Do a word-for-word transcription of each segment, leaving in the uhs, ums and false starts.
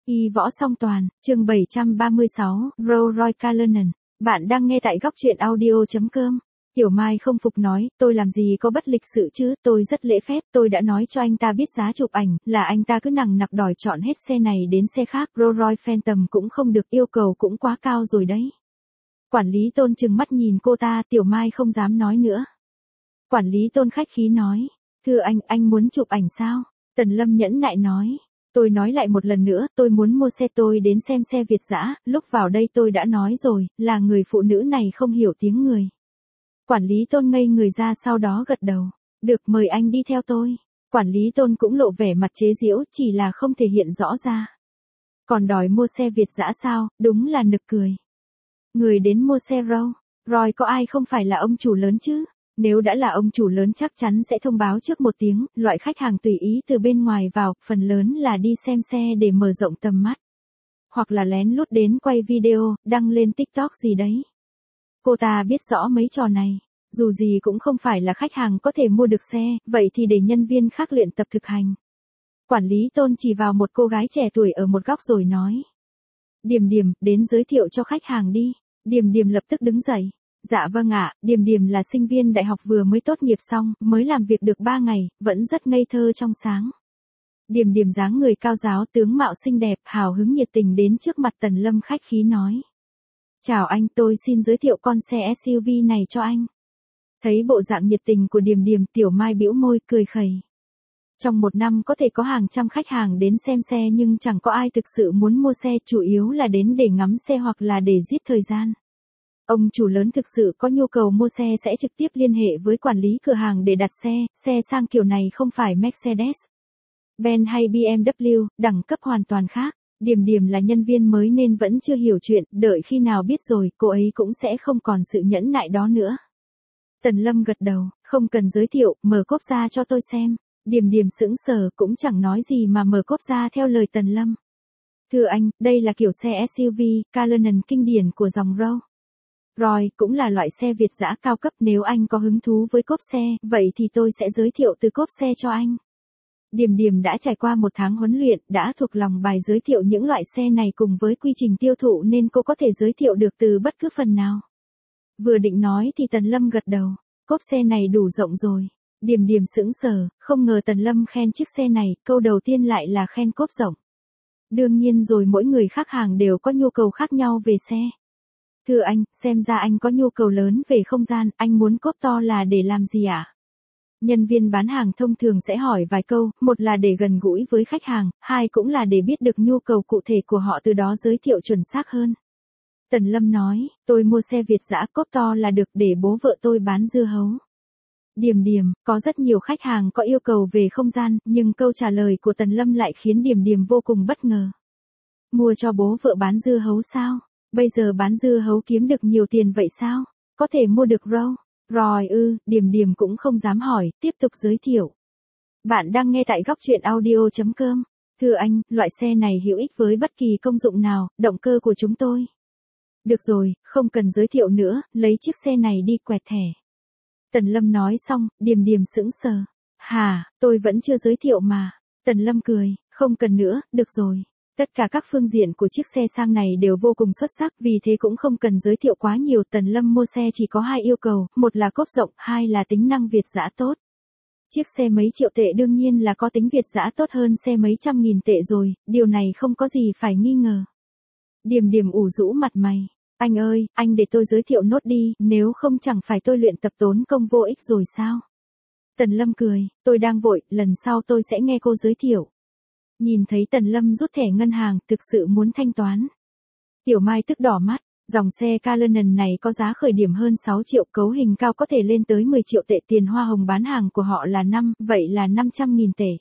Y võ song toàn, chương bảy trăm ba mươi sáu, Rolls Royce Cullinan. Bạn đang nghe tại góc truyện audio.com. Tiểu Mai không phục nói, tôi làm gì có bất lịch sự chứ, tôi rất lễ phép, tôi đã nói cho anh ta biết giá chụp ảnh, là anh ta cứ nằng nặc đòi chọn hết xe này đến xe khác, Rolls Royce Phantom cũng không được, yêu cầu cũng quá cao rồi đấy. Quản lý Tôn trừng mắt nhìn cô ta, Tiểu Mai không dám nói nữa. Quản lý Tôn khách khí nói, thưa anh, anh muốn chụp ảnh sao? Tần Lâm nhẫn nại nói. Tôi nói lại một lần nữa, tôi muốn mua xe, tôi đến xem xe Việt dã, lúc vào đây tôi đã nói rồi, là người phụ nữ này không hiểu tiếng người. Quản lý Tôn ngây người ra, sau đó gật đầu. Được, mời anh đi theo tôi. Quản lý Tôn cũng lộ vẻ mặt chế giễu, chỉ là không thể hiện rõ ra. Còn đòi mua xe Việt dã sao, đúng là nực cười. Người đến mua xe Rolls Royce có ai không phải là ông chủ lớn chứ? Nếu đã là ông chủ lớn chắc chắn sẽ thông báo trước một tiếng, loại khách hàng tùy ý từ bên ngoài vào, phần lớn là đi xem xe để mở rộng tầm mắt. Hoặc là lén lút đến quay video, đăng lên TikTok gì đấy. Cô ta biết rõ mấy trò này, dù gì cũng không phải là khách hàng có thể mua được xe, vậy thì để nhân viên khác luyện tập thực hành. Quản lý Tôn chỉ vào một cô gái trẻ tuổi ở một góc rồi nói. Điềm Điềm, đến giới thiệu cho khách hàng đi. Điềm Điềm lập tức đứng dậy. Dạ vâng ạ, Điềm Điềm là sinh viên đại học vừa mới tốt nghiệp xong, mới làm việc được ba ngày, vẫn rất ngây thơ trong sáng. Điềm Điềm dáng người cao ráo, tướng mạo xinh đẹp, hào hứng nhiệt tình đến trước mặt Tần Lâm khách khí nói. Chào anh, tôi xin giới thiệu con xe ét u vê này cho anh. Thấy bộ dạng nhiệt tình của Điềm Điềm, Tiểu Mai bĩu môi cười khẩy. Trong một năm có thể có hàng trăm khách hàng đến xem xe nhưng chẳng có ai thực sự muốn mua xe, chủ yếu là đến để ngắm xe hoặc là để giết thời gian. Ông chủ lớn thực sự có nhu cầu mua xe sẽ trực tiếp liên hệ với quản lý cửa hàng để đặt xe, xe sang kiểu này không phải Mercedes, Benz hay bê em vê, đẳng cấp hoàn toàn khác. Điềm Điềm là nhân viên mới nên vẫn chưa hiểu chuyện, đợi khi nào biết rồi, cô ấy cũng sẽ không còn sự nhẫn nại đó nữa. Tần Lâm gật đầu, không cần giới thiệu, mở cốp ra cho tôi xem. Điềm Điềm sững sờ cũng chẳng nói gì mà mở cốp ra theo lời Tần Lâm. Thưa anh, đây là kiểu xe ét u vê, Cullinan kinh điển của dòng Rolls Royce, cũng là loại xe Việt dã cao cấp, nếu anh có hứng thú với cốp xe, vậy thì tôi sẽ giới thiệu từ cốp xe cho anh. Điềm Điềm đã trải qua một tháng huấn luyện, đã thuộc lòng bài giới thiệu những loại xe này cùng với quy trình tiêu thụ nên cô có thể giới thiệu được từ bất cứ phần nào. Vừa định nói thì Tần Lâm gật đầu, cốp xe này đủ rộng rồi. Điềm Điềm sững sờ, không ngờ Tần Lâm khen chiếc xe này, câu đầu tiên lại là khen cốp rộng. Đương nhiên rồi, mỗi người khách hàng đều có nhu cầu khác nhau về xe. Thưa anh, xem ra anh có nhu cầu lớn về không gian, anh muốn cốp to là để làm gì ạ? À? Nhân viên bán hàng thông thường sẽ hỏi vài câu, một là để gần gũi với khách hàng, hai cũng là để biết được nhu cầu cụ thể của họ từ đó giới thiệu chuẩn xác hơn. Tần Lâm nói, tôi mua xe Việt dã, cốp to là được, để bố vợ tôi bán dưa hấu. Điềm Điềm, có rất nhiều khách hàng có yêu cầu về không gian, nhưng câu trả lời của Tần Lâm lại khiến Điềm Điềm vô cùng bất ngờ. Mua cho bố vợ bán dưa hấu sao? Bây giờ bán dưa hấu kiếm được nhiều tiền vậy sao? Có thể mua được Rolls Royce ư? Điềm Điềm cũng không dám hỏi, tiếp tục giới thiệu. Bạn đang nghe tại góc truyện audio.com. Thưa anh, loại xe này hữu ích với bất kỳ công dụng nào, động cơ của chúng tôi. Được rồi, không cần giới thiệu nữa, lấy chiếc xe này đi quẹt thẻ. Tần Lâm nói xong, Điềm Điềm sững sờ. Hà, tôi vẫn chưa giới thiệu mà. Tần Lâm cười, không cần nữa, được rồi. Tất cả các phương diện của chiếc xe sang này đều vô cùng xuất sắc, vì thế cũng không cần giới thiệu quá nhiều. Tần Lâm mua xe chỉ có hai yêu cầu, một là cốp rộng, hai là tính năng Việt dã tốt. Chiếc xe mấy triệu tệ đương nhiên là có tính Việt dã tốt hơn xe mấy trăm nghìn tệ rồi, điều này không có gì phải nghi ngờ. Điềm Điềm ủ rũ mặt mày. Anh ơi, anh để tôi giới thiệu nốt đi, nếu không chẳng phải tôi luyện tập tốn công vô ích rồi sao? Tần Lâm cười, tôi đang vội, lần sau tôi sẽ nghe cô giới thiệu. Nhìn thấy Tần Lâm rút thẻ ngân hàng, thực sự muốn thanh toán. Tiểu Mai tức đỏ mắt, dòng xe Cullinan này có giá khởi điểm hơn sáu triệu, cấu hình cao có thể lên tới mười triệu tệ, tiền hoa hồng bán hàng của họ là năm, vậy là năm trăm nghìn tệ.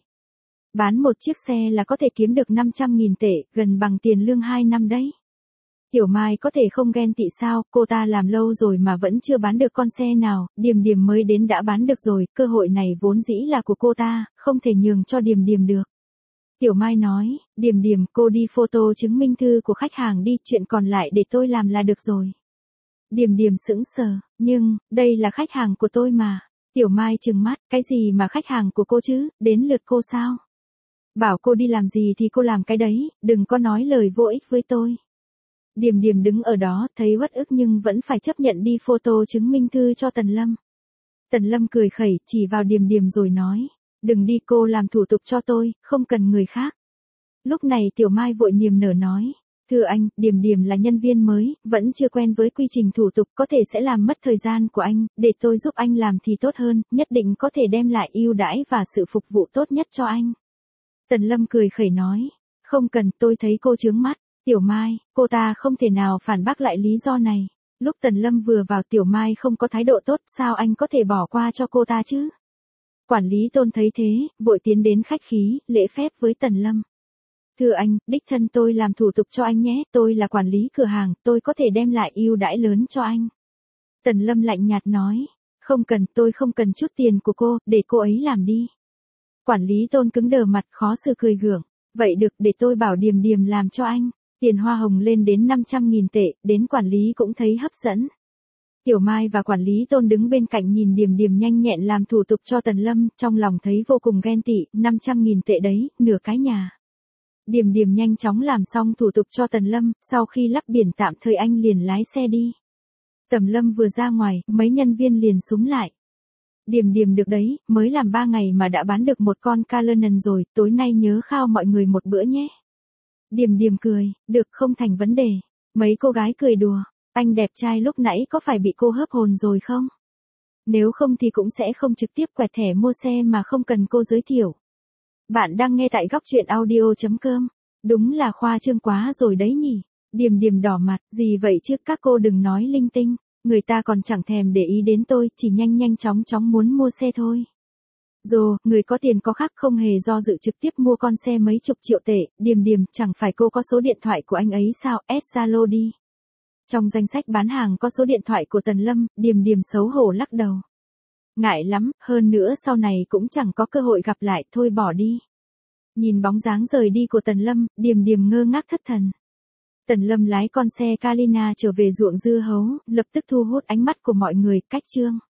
Bán một chiếc xe là có thể kiếm được năm trăm nghìn tệ, gần bằng tiền lương hai năm đấy. Tiểu Mai có thể không ghen tị sao, cô ta làm lâu rồi mà vẫn chưa bán được con xe nào, Điềm Điềm mới đến đã bán được rồi, cơ hội này vốn dĩ là của cô ta, không thể nhường cho Điềm Điềm được. Tiểu Mai nói, Điềm Điềm, cô đi photo chứng minh thư của khách hàng đi, chuyện còn lại để tôi làm là được rồi. Điềm Điềm sững sờ, nhưng, đây là khách hàng của tôi mà. Tiểu Mai trừng mắt, cái gì mà khách hàng của cô chứ, đến lượt cô sao? Bảo cô đi làm gì thì cô làm cái đấy, đừng có nói lời vô ích với tôi. Điềm Điềm đứng ở đó, thấy uất ức nhưng vẫn phải chấp nhận đi photo chứng minh thư cho Tần Lâm. Tần Lâm cười khẩy, chỉ vào Điềm Điềm rồi nói, đừng đi, cô làm thủ tục cho tôi, không cần người khác. Lúc này Tiểu Mai vội niềm nở nói, thưa anh, Điềm Điềm là nhân viên mới, vẫn chưa quen với quy trình thủ tục, có thể sẽ làm mất thời gian của anh, để tôi giúp anh làm thì tốt hơn, nhất định có thể đem lại ưu đãi và sự phục vụ tốt nhất cho anh. Tần Lâm cười khẩy nói, không cần, tôi thấy cô chướng mắt. Tiểu Mai, cô ta không thể nào phản bác lại lý do này. Lúc Tần Lâm vừa vào, Tiểu Mai không có thái độ tốt, sao anh có thể bỏ qua cho cô ta chứ? Quản lý Tôn thấy thế, vội tiến đến khách khí, lễ phép với Tần Lâm. Thưa anh, đích thân tôi làm thủ tục cho anh nhé, tôi là quản lý cửa hàng, tôi có thể đem lại ưu đãi lớn cho anh. Tần Lâm lạnh nhạt nói, không cần, tôi không cần chút tiền của cô, để cô ấy làm đi. Quản lý Tôn cứng đờ mặt, khó xử cười gượng, vậy được, để tôi bảo Điềm Điềm làm cho anh. Tiền hoa hồng lên đến năm trăm nghìn tệ, đến quản lý cũng thấy hấp dẫn. Tiểu Mai và quản lý Tôn đứng bên cạnh nhìn Điềm Điềm nhanh nhẹn làm thủ tục cho Tần Lâm, trong lòng thấy vô cùng ghen tị, năm trăm nghìn tệ đấy, nửa cái nhà. Điềm Điềm nhanh chóng làm xong thủ tục cho Tần Lâm, sau khi lắp biển tạm thời anh liền lái xe đi. Tần Lâm vừa ra ngoài, mấy nhân viên liền xúm lại. Điềm Điềm được đấy, mới làm ba ngày mà đã bán được một con Cullinan rồi, tối nay nhớ khao mọi người một bữa nhé. Điềm Điềm cười, được, không thành vấn đề. Mấy cô gái cười đùa, anh đẹp trai lúc nãy có phải bị cô hớp hồn rồi không? Nếu không thì cũng sẽ không trực tiếp quẹt thẻ mua xe mà không cần cô giới thiệu. Bạn đang nghe tại góc truyện audio chấm com. Đúng là khoa trương quá rồi đấy nhỉ. Điềm Điềm đỏ mặt, gì vậy chứ, các cô đừng nói linh tinh. Người ta còn chẳng thèm để ý đến tôi, chỉ nhanh nhanh chóng chóng muốn mua xe thôi. Dù, người có tiền có khác, không hề do dự trực tiếp mua con xe mấy chục triệu tệ. Điềm Điềm, chẳng phải cô có số điện thoại của anh ấy sao, add Zalo đi. Trong danh sách bán hàng có số điện thoại của Tần Lâm, Điềm Điềm xấu hổ lắc đầu. Ngại lắm, hơn nữa sau này cũng chẳng có cơ hội gặp lại, thôi bỏ đi. Nhìn bóng dáng rời đi của Tần Lâm, Điềm Điềm ngơ ngác thất thần. Tần Lâm lái con xe Kalina trở về ruộng dưa hấu, lập tức thu hút ánh mắt của mọi người, cách chương.